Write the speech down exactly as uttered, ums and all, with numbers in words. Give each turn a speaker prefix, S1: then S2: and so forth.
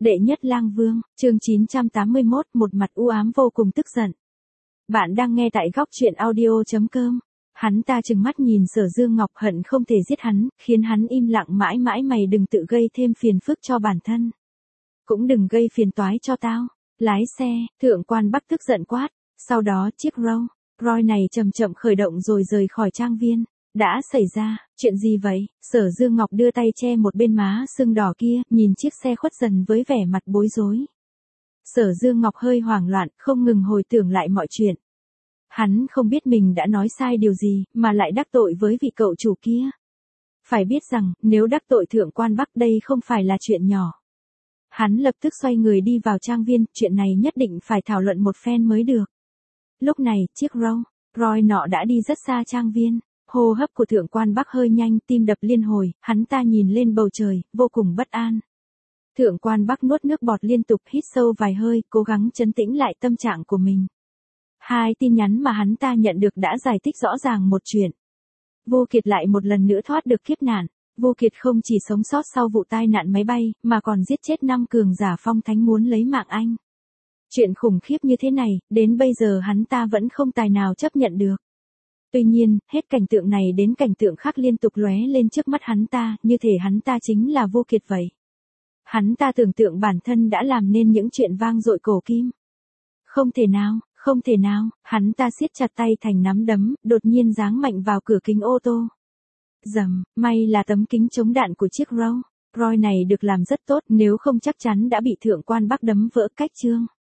S1: Đệ nhất lang vương, chương chín trăm tám mươi mốt, một mặt u ám vô cùng tức giận. Bạn đang nghe tại góc truyện audio chấm com. Hắn ta trừng mắt nhìn Sở Dương Ngọc hận không thể giết hắn, khiến hắn im lặng mãi mãi mày đừng tự gây thêm phiền phức cho bản thân. Cũng đừng gây phiền toái cho tao. Lái xe, thượng quan Bắc tức giận quát. Sau đó chiếc Rolls Royce này chậm chậm khởi động rồi rời khỏi trang viên. Đã xảy ra, chuyện gì vậy? Sở Dương Ngọc đưa tay che một bên má sưng đỏ kia, nhìn chiếc xe khuất dần với vẻ mặt bối rối. Sở Dương Ngọc hơi hoảng loạn, không ngừng hồi tưởng lại mọi chuyện. Hắn không biết mình đã nói sai điều gì, mà lại đắc tội với vị cậu chủ kia. Phải biết rằng, nếu đắc tội thượng quan Bắc đây không phải là chuyện nhỏ. Hắn lập tức xoay người đi vào trang viên, chuyện này nhất định phải thảo luận một phen mới được. Lúc này, chiếc Rolls Royce nọ đã đi rất xa trang viên. Hô hấp của thượng quan Bắc hơi nhanh, tim đập liên hồi, hắn ta nhìn lên bầu trời, vô cùng bất an. Thượng quan Bắc nuốt nước bọt liên tục, hít sâu vài hơi, cố gắng trấn tĩnh lại tâm trạng của mình. Hai tin nhắn mà hắn ta nhận được đã giải thích rõ ràng một chuyện. Vô Kiệt lại một lần nữa thoát được kiếp nạn. Vô Kiệt không chỉ sống sót sau vụ tai nạn máy bay, mà còn giết chết năm cường giả phong thánh muốn lấy mạng anh. Chuyện khủng khiếp như thế này, đến bây giờ hắn ta vẫn không tài nào chấp nhận được. Tuy nhiên, hết cảnh tượng này đến cảnh tượng khác liên tục lóe lên trước mắt hắn ta, như thể hắn ta chính là Vô Kiệt vậy. Hắn ta tưởng tượng bản thân đã làm nên những chuyện vang dội cổ kim. Không thể nào, không thể nào, hắn ta siết chặt tay thành nắm đấm, đột nhiên giáng mạnh vào cửa kính ô tô. Rầm, may là tấm kính chống đạn của chiếc Rolls Royce này được làm rất tốt, nếu không chắc chắn đã bị thượng quan Bắc đấm vỡ cách chương.